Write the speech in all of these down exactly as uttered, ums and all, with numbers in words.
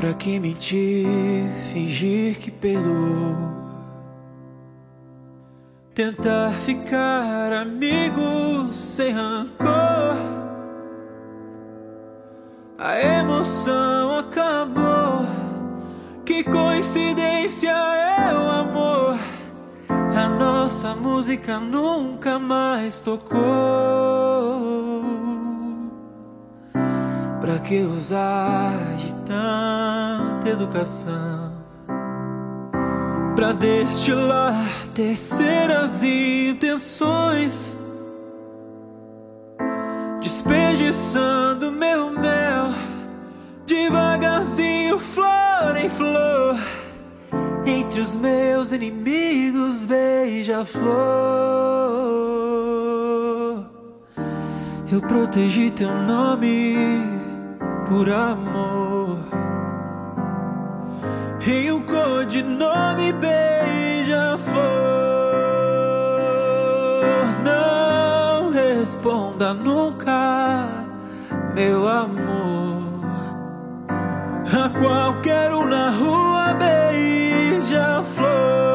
Pra que mentir, fingir que perdoou? Tentar ficar amigo sem rancor. A emoção acabou. Que coincidência é o amor. A nossa música nunca mais tocou. Pra que usar de tanta educação? Pra destilar terceiras intenções, desperdiçando meu mel, devagarzinho, flor em flor. Entre os meus inimigos, beija-flor. Eu protegi teu nome por amor. Em um codinome, beija-flor. Não responda nunca, meu amor. A qualquer um na rua, beija-flor.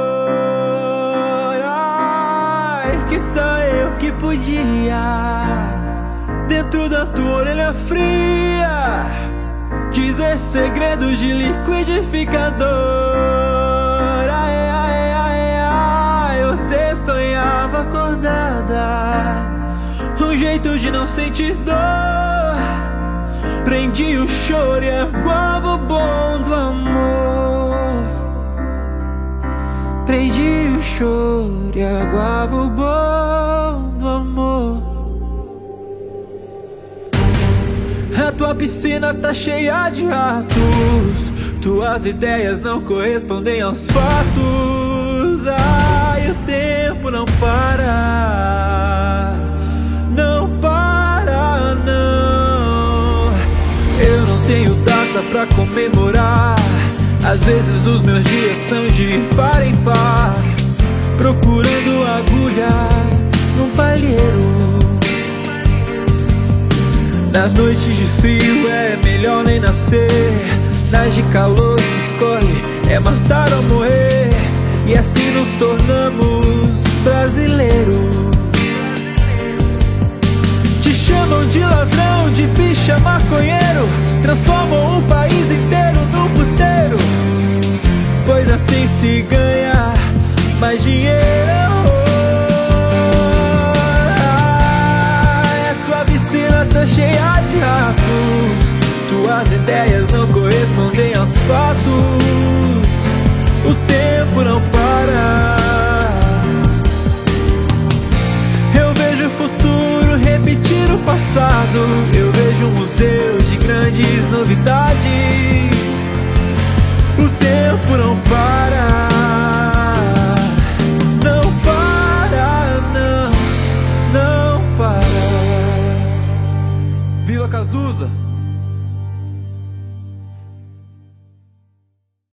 Ai, que só eu que podia, dentro da tua orelha fria, dizer segredos de liquidificador. Ai, ai, ai, ai, você sonhava acordada, um jeito de não sentir dor. Prendi o choro e aguava o bom do amor. Prendi o choro e aguava o bom do amor. A tua piscina tá cheia de ratos, tuas ideias não correspondem aos fatos. Ai, o tempo não para, não para não. Eu não tenho data pra comemorar. Às vezes os meus dias são de par em par, procurando agulha num palheiro. Nas noites de frio é melhor nem nascer, nas de calor se escolhe é matar ou morrer. E assim nos tornamos brasileiros. Te chamam de ladrão, de bicha, maconheiro, transformam o país inteiro num puteiro, pois assim se ganha mais dinheiro.